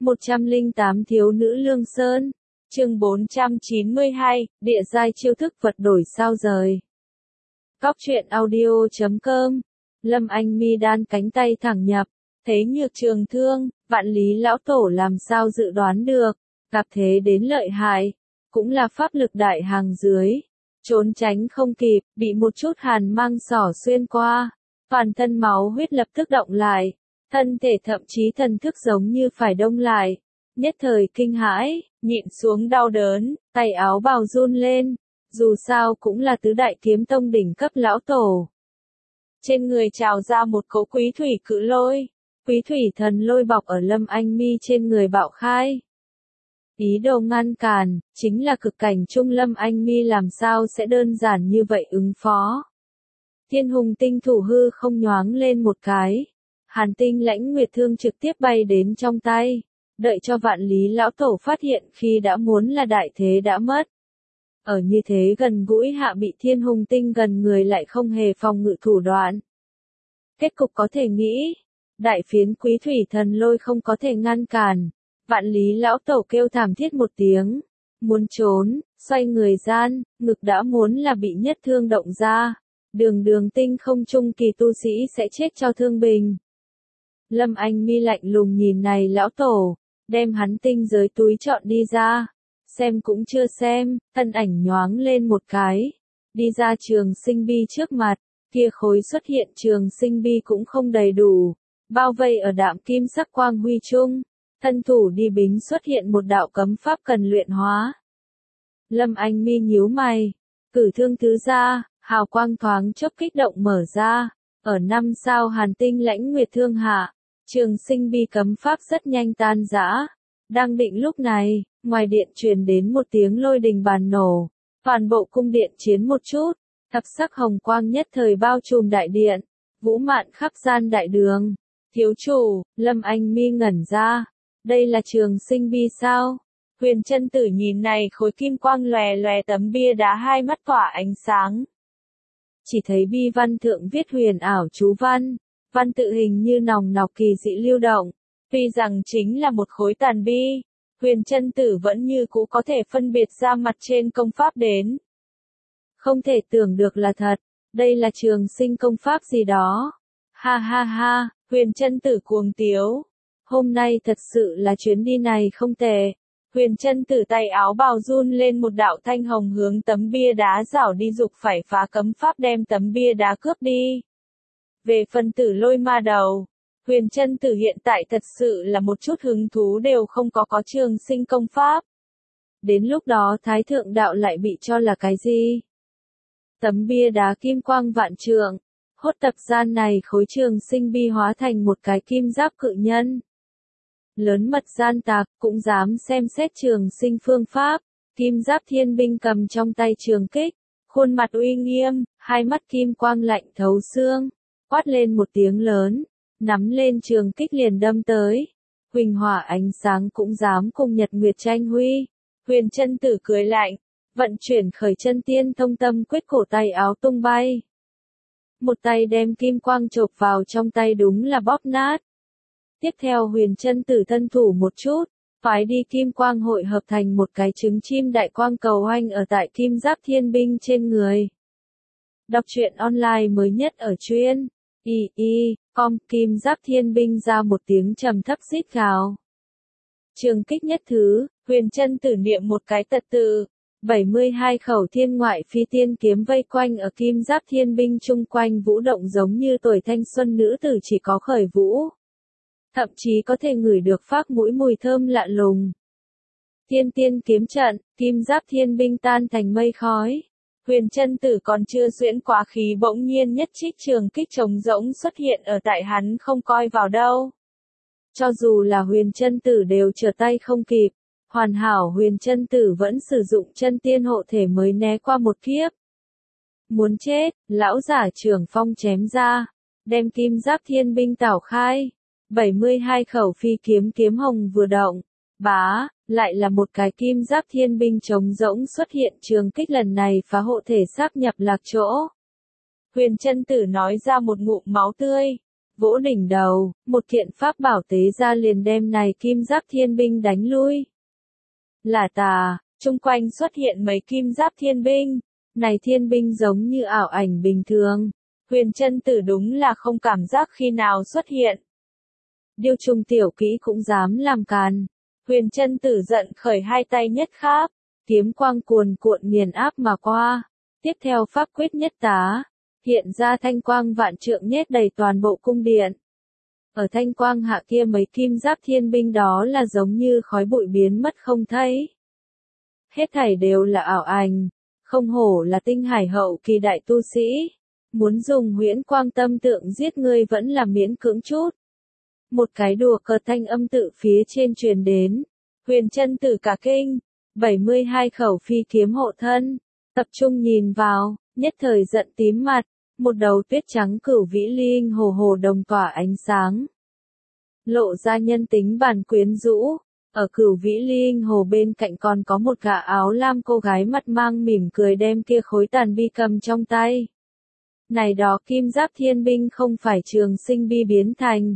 108 Thiếu nữ Lương Sơn. Chương 492, địa giai chiêu thức vật đổi sao rời. Góc truyện audio.com. Lâm Anh Mi đan cánh tay thẳng nhập, thấy nhược trường thương, vạn lý lão tổ làm sao dự đoán được, gặp thế đến lợi hại, cũng là pháp lực đại hàng dưới, trốn tránh không kịp, bị một chút hàn mang xỏ xuyên qua, toàn thân máu huyết lập tức động lại, thân thể thậm chí thần thức giống như phải đông lại, nhất thời kinh hãi, nhịn xuống đau đớn, tay áo bào run lên, dù sao cũng là tứ đại kiếm tông đỉnh cấp lão tổ. Trên người trào ra một cỗ quý thủy cự lôi, quý thủy thần lôi bọc ở Lâm Anh Mi trên người bạo khai. Ý đồ ngăn cản, chính là cực cảnh trung Lâm Anh Mi làm sao sẽ đơn giản như vậy ứng phó. Thiên hùng tinh thủ hư không nhoáng lên một cái, hàn tinh lãnh nguyệt thương trực tiếp bay đến trong tay, đợi cho vạn lý lão tổ phát hiện khi đã muốn là đại thế đã mất. Ở như thế gần gũi hạ bị thiên hùng tinh gần người lại không hề phòng ngự thủ đoạn. Kết cục có thể nghĩ, đại phiến quý thủy thần lôi không có thể ngăn cản, vạn lý lão tổ kêu thảm thiết một tiếng, muốn trốn, xoay người gian, ngực đã muốn là bị nhất thương động ra, đường tinh không trung kỳ tu sĩ sẽ chết cho thương bình. Lâm Anh Mi lạnh lùng nhìn này lão tổ, đem hắn tinh giới túi chọn đi ra, xem cũng chưa xem, thân ảnh nhoáng lên một cái, đi ra trường sinh bi trước mặt, kia khối xuất hiện trường sinh bi cũng không đầy đủ, bao vây ở đạm kim sắc quang huy chung, thân thủ đi bính xuất hiện một đạo cấm pháp cần luyện hóa. Lâm Anh Mi nhíu mày, cử thương thứ ra, hào quang thoáng chốc kích động mở ra, ở 5 sao hàn tinh lãnh nguyệt thương hạ, trường sinh bi cấm pháp rất nhanh tan rã. Đang định lúc này, ngoài điện truyền đến một tiếng lôi đình bàn nổ, toàn bộ cung điện chiến một chút, thập sắc hồng quang nhất thời bao trùm đại điện, vũ mạn khắp gian đại đường. Thiếu chủ, Lâm Anh Mi ngẩn ra, đây là trường sinh bi sao? Huyền chân tử nhìn này khối kim quang lòe lòe tấm bia đá, hai mắt tỏa ánh sáng. Chỉ thấy bi văn thượng viết huyền ảo chú văn, văn tự hình như nòng nọc kỳ dị lưu động. Tuy rằng chính là một khối tàn bi, huyền chân tử vẫn như cũ có thể phân biệt ra mặt trên công pháp đến. Không thể tưởng được là thật, đây là trường sinh công pháp gì đó. Ha ha ha, huyền chân tử cuồng tiếu. Hôm nay thật sự là chuyến đi này không tệ. Huyền chân tử tay áo bào run lên, một đạo thanh hồng hướng tấm bia đá rảo đi, dục phải phá cấm pháp đem tấm bia đá cướp đi. Về phần tử lôi ma đầu, huyền chân tử hiện tại thật sự là một chút hứng thú đều không có trường sinh công pháp. Đến lúc đó thái thượng đạo lại bị cho là cái gì? Tấm bia đá kim quang vạn trượng, hốt tập gian này khối trường sinh bi hóa thành một cái kim giáp cự nhân. Lớn mật gian tạc, cũng dám xem xét trường sinh phương pháp, kim giáp thiên binh cầm trong tay trường kích, khuôn mặt uy nghiêm, hai mắt kim quang lạnh thấu xương, quát lên một tiếng lớn, nắm lên trường kích liền đâm tới. Huỳnh hỏa ánh sáng cũng dám cùng nhật nguyệt tranh huy. Huyền chân tử cười lạnh, vận chuyển khởi chân tiên thông tâm quyết, cổ tay áo tung bay. Một tay đem kim quang chộp vào trong tay, đúng là bóp nát. Tiếp theo huyền chân tử thân thủ một chút, phái đi kim quang hội hợp thành một cái trứng chim đại quang cầu hoành ở tại kim giáp thiên binh trên người. Đọc truyện online mới nhất ở truyện com. Kim giáp thiên binh ra một tiếng trầm thấp rít gào. Trường kích nhất thứ, huyền chân tử niệm một cái tật tự, 72 khẩu thiên ngoại phi tiên kiếm vây quanh ở kim giáp thiên binh chung quanh vũ động, giống như tuổi thanh xuân nữ tử chỉ có khởi vũ. Thậm chí có thể ngửi được phác mũi mùi thơm lạ lùng. Thiên tiên kiếm trận, kim giáp thiên binh tan thành mây khói. Huyền chân tử còn chưa xuyễn quá khí, bỗng nhiên nhất trích trường kích trống rỗng xuất hiện ở tại hắn không coi vào đâu. Cho dù là huyền chân tử đều trở tay không kịp, hoàn hảo huyền chân tử vẫn sử dụng chân tiên hộ thể mới né qua một kiếp. Muốn chết, lão giả trưởng phong chém ra, đem kim giáp thiên binh tảo khai. 72 khẩu phi kiếm kiếm hồng vừa động, bá, lại là một cái kim giáp thiên binh trống rỗng xuất hiện, trường kích lần này phá hộ thể sáp nhập lạc chỗ. Huyền chân tử nói ra một ngụm máu tươi, vỗ đỉnh đầu, một kiện pháp bảo tế ra liền đem này kim giáp thiên binh đánh lui. Là tà, chung quanh xuất hiện mấy kim giáp thiên binh, này thiên binh giống như ảo ảnh bình thường, Huyền Chân Tử đúng là không cảm giác khi nào xuất hiện. Điêu Trùng tiểu kỹ cũng dám làm càn, Huyền Chân Tử giận khởi hai tay nhất kháp, kiếm quang cuồn cuộn nghiền áp mà qua, tiếp theo pháp quyết nhất tá, hiện ra thanh quang vạn trượng nhét đầy toàn bộ cung điện. Ở thanh quang hạ kia mấy kim giáp thiên binh đó là giống như khói bụi biến mất không thấy. Hết thảy đều là ảo ảnh, không hổ là tinh hải hậu kỳ đại tu sĩ, muốn dùng huyễn quang tâm tượng giết ngươi vẫn là miễn cưỡng chút. Một cái đùa cợt thanh âm tự phía trên truyền đến, Huyền Chân Tử cả kinh, 72 khẩu phi kiếm hộ thân, tập trung nhìn vào, nhất thời giận tím mặt, một đầu tuyết trắng cửu vĩ linh hồ hồ đồng tỏa ánh sáng. Lộ ra nhân tính bản quyến rũ, ở cửu vĩ linh hồ bên cạnh còn có một gã áo lam cô gái mặt mang mỉm cười đem kia khối tàn bi cầm trong tay. Này đó kim giáp thiên binh không phải Trường Sinh bi biến thành.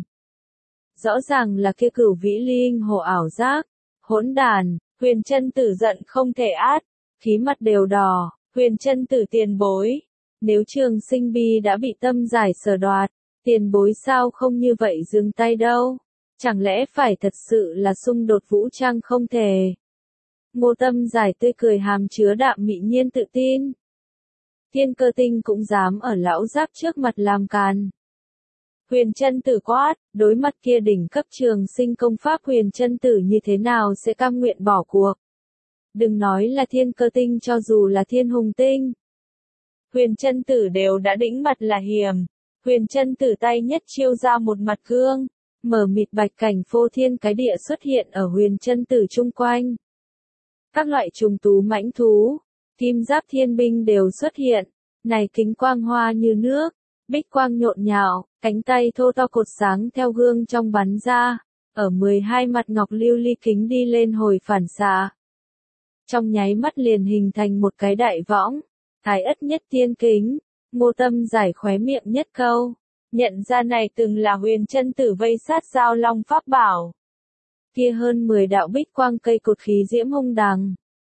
Rõ ràng là kia cửu vĩ linh hồ ảo giác, hỗn đàn, Huyền Chân Tử giận không thể át, khí mặt đều đỏ, Huyền Chân Tử tiền bối. Nếu Trường Sinh bi đã bị tâm giải sở đoạt, tiền bối sao không như vậy dừng tay đâu? Chẳng lẽ phải thật sự là xung đột vũ trang không thể? Ngô Tâm giải tươi cười hàm chứa đạm mị nhiên tự tin. Thiên Cơ Tinh cũng dám ở lão giáp trước mặt làm càn. Huyền Chân Tử quát, đối mặt kia đỉnh cấp Trường Sinh công pháp Huyền Chân Tử như thế nào sẽ cam nguyện bỏ cuộc? Đừng nói là Thiên Cơ Tinh, cho dù là Thiên Hùng Tinh, Huyền Chân Tử đều đã đĩnh mặt là hiểm. Huyền Chân Tử tay nhất chiêu ra một mặt gương, mở mịt bạch cảnh phô thiên cái địa xuất hiện ở Huyền Chân Tử chung quanh. Các loại trùng tú mãnh thú, kim giáp thiên binh đều xuất hiện, này kính quang hoa như nước, bích quang nhộn nhạo, cánh tay thô to cột sáng theo gương trong bắn ra, ở 12 mặt ngọc lưu ly kính đi lên hồi phản xạ. Trong nháy mắt liền hình thành một cái đại võng, Thái Ất Nhất Tiên Kính, Ngô Tâm giải khóe miệng nhất câu, nhận ra này từng là Huyền Chân Tử vây sát Giao Long pháp bảo. Kia hơn 10 đạo bích quang cây cột khí diễm hung đằng,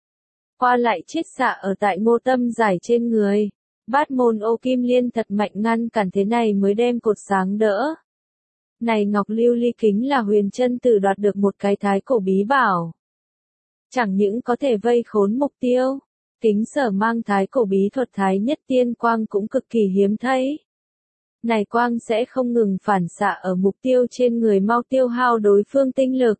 qua lại chiết xạ ở tại Ngô Tâm giải trên người. Bát môn ô kim liên thật mạnh ngăn cản, thế này mới đem cột sáng đỡ. Này ngọc lưu ly kính là Huyền Chân Tử đoạt được một cái thái cổ bí bảo. Chẳng những có thể vây khốn mục tiêu, kính sở mang thái cổ bí thuật Thái Nhất Tiên Quang cũng cực kỳ hiếm thấy. Này quang sẽ không ngừng phản xạ ở mục tiêu trên người, mau tiêu hao đối phương tinh lực.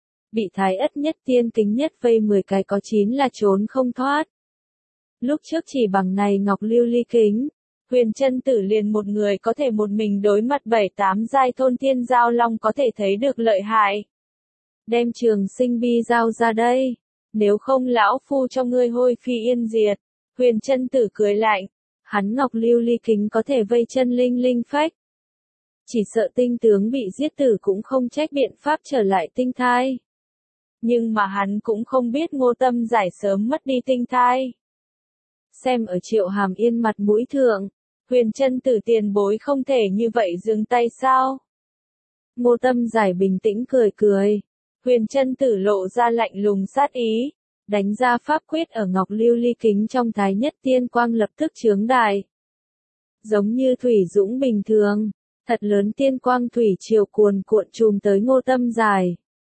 Bị Thái Ất Nhất Tiên Kính nhất vây 10 cái có 9 là trốn không thoát. Lúc trước chỉ bằng này ngọc lưu ly kính, Huyền Chân Tử liền một người có thể một mình đối mặt 7-8 giai thôn thiên giao long, có thể thấy được lợi hại. Đem Trường Sinh bi giao ra đây, nếu không lão phu cho ngươi hôi phi yên diệt. Huyền Chân Tử cười lạnh, hắn ngọc lưu ly kính có thể vây chân linh linh phách. Chỉ sợ tinh tướng bị giết tử cũng không trách biện pháp trở lại tinh thai. Nhưng mà hắn cũng không biết Ngô Tâm giải sớm mất đi tinh thai. Xem ở Triệu Hàm Yên mặt mũi thượng, Huyền Chân Tử tiền bối không thể như vậy dừng tay sao? Ngô Tâm giải bình tĩnh cười cười. Huyền Chân Tử lộ ra lạnh lùng sát ý, đánh ra pháp quyết ở ngọc lưu ly kính trong Thái Nhất Tiên Quang lập tức chướng đại. Giống như thủy dũng bình thường, thật lớn tiên quang thủy triều cuồn cuộn trùm tới Ngô Tâm giải.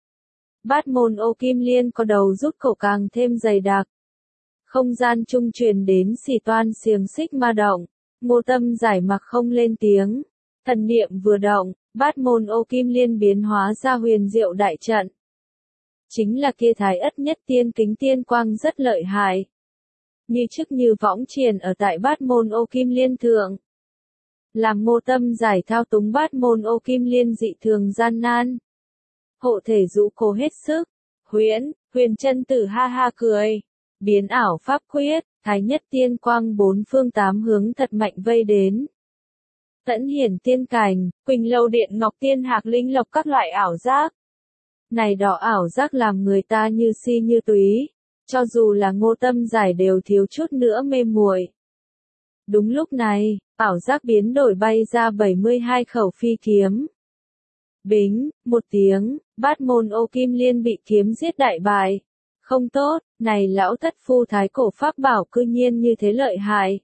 Bát môn ô kim liên có đầu rút cổ càng thêm dày đặc. Không gian trung truyền đến xì toan xiềng xích ma động, Ngô Tâm giải mặc không lên tiếng. Thần niệm vừa động, bát môn ô kim liên biến hóa ra huyền diệu đại trận. Chính là kia Thái Ất Nhất Tiên Kính tiên quang rất lợi hại. Như trước như võng triền ở tại bát môn ô kim liên thượng. Làm Ngô Tâm giải thao túng bát môn ô kim liên dị thường gian nan. Hộ thể dụ cố hết sức. Huyền Chân Tử ha ha cười. Biến ảo pháp quyết, Thái Nhất Tiên Quang bốn phương tám hướng thật mạnh vây đến. Tẫn hiển tiên cảnh, Quỳnh Lâu Điện Ngọc Tiên Hạc Linh Lộc các loại ảo giác. Này đó ảo giác làm người ta như si như túy, cho dù là Ngô Tâm giải đều thiếu chút nữa mê muội. Đúng lúc này, ảo giác biến đổi bay ra 72 khẩu phi kiếm. Bính, một tiếng, Bát Môn Ô Kim Liên bị kiếm giết đại bại. Không tốt, này lão thất phu thái cổ pháp bảo cư nhiên như thế lợi hại.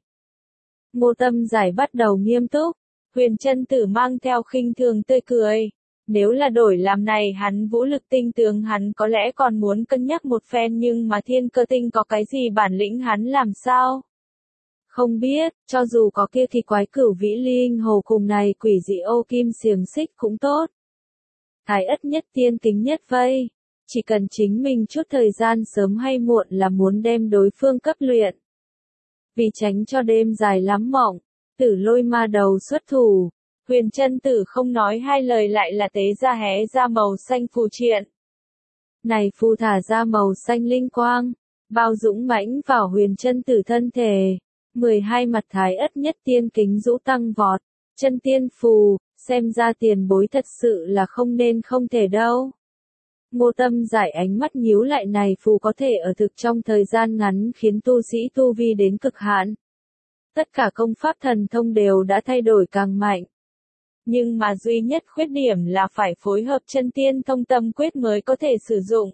Ngô Tâm Giải bắt đầu nghiêm túc, Huyền Chân Tử mang theo khinh thường tươi cười. Nếu là đổi làm này hắn vũ lực tinh tướng hắn có lẽ còn muốn cân nhắc một phen, nhưng mà Thiên Cơ Tinh có cái gì bản lĩnh hắn làm sao? Không biết, cho dù có kia thì quái cửu vĩ linh hồ cùng này quỷ dị ô kim xiềng xích cũng tốt. Thái ất nhất tiên kính nhất vây. Chỉ cần chính mình chút thời gian sớm hay muộn là muốn đem đối phương cấp luyện. Vì tránh cho đêm dài lắm mộng, Tử Lôi ma đầu xuất thủ. Huyền Chân Tử không nói hai lời lại là tế ra hé ra màu xanh phù triện. Này phù thả ra màu xanh linh quang, bao dũng mãnh vào Huyền Chân Tử thân thể. 12 mặt thái ất nhất tiên kính rũ tăng vọt, chân tiên phù, xem ra tiền bối thật sự là không nên không thể đâu. Ngô Tâm Giải ánh mắt nhíu lại, này phù có thể ở thực trong thời gian ngắn khiến tu sĩ tu vi đến cực hạn. Tất cả công pháp thần thông đều đã thay đổi càng mạnh. Nhưng mà duy nhất khuyết điểm là phải phối hợp chân tiên thông tâm quyết mới có thể sử dụng.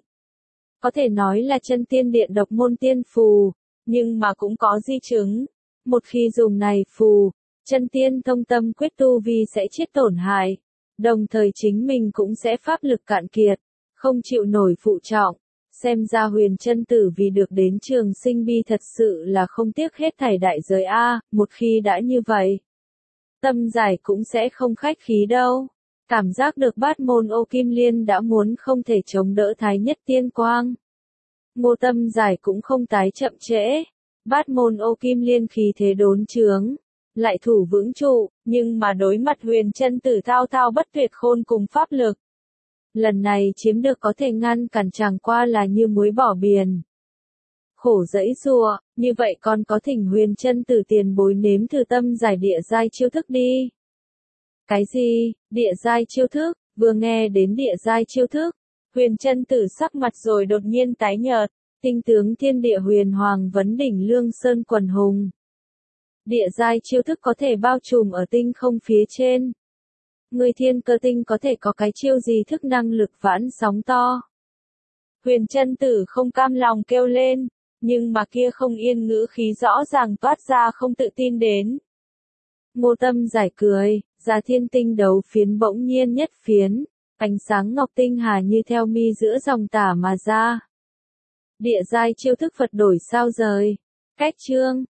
Có thể nói là chân tiên điện độc môn tiên phù, nhưng mà cũng có di chứng. Một khi dùng này phù, chân tiên thông tâm quyết tu vi sẽ chết tổn hại. Đồng thời chính mình cũng sẽ pháp lực cạn kiệt, không chịu nổi phụ trọng. Xem ra Huyền Chân Tử vì được đến Trường Sinh Bi thật sự là không tiếc hết thảy đại giới a. Một khi đã như vậy, Tâm Giải cũng sẽ không khách khí đâu. Cảm giác được Bát Môn Ô Kim Liên đã muốn không thể chống đỡ Thái Nhất Tiên Quang. Ngô Tâm Giải cũng không tái chậm trễ. Bát Môn Ô Kim Liên khí thế đốn trướng, lại thủ vững trụ, nhưng mà đối mặt Huyền Chân Tử thao thao bất tuyệt khôn cùng pháp lực. Lần này chiếm được có thể ngăn cản chẳng qua là như muối bỏ biển. Khổ dẫy giụa, như vậy còn có thỉnh Huyền Chân Tử tiền bối nếm thử Tâm Giải địa giai chiêu thức đi. Cái gì, địa giai chiêu thức? Vừa nghe đến địa giai chiêu thức, Huyền Chân Tử sắc mặt rồi đột nhiên tái nhợt. Tinh tướng thiên địa huyền hoàng vấn đỉnh lương sơn quần hùng. Địa giai chiêu thức có thể bao trùm ở tinh không phía trên. Người Thiên Cơ Tinh có thể có cái chiêu gì thức năng lực vãn sóng to. Huyền Chân Tử không cam lòng kêu lên, nhưng mà kia không yên ngữ khí rõ ràng toát ra không tự tin đến. Ngô Tâm Giải cười, ra thiên tinh đấu phiến bỗng nhiên nhất phiến, ánh sáng ngọc tinh hà như theo mi giữa dòng tả mà ra. Địa giai chiêu thức Phật đổi sao rời. Cách chương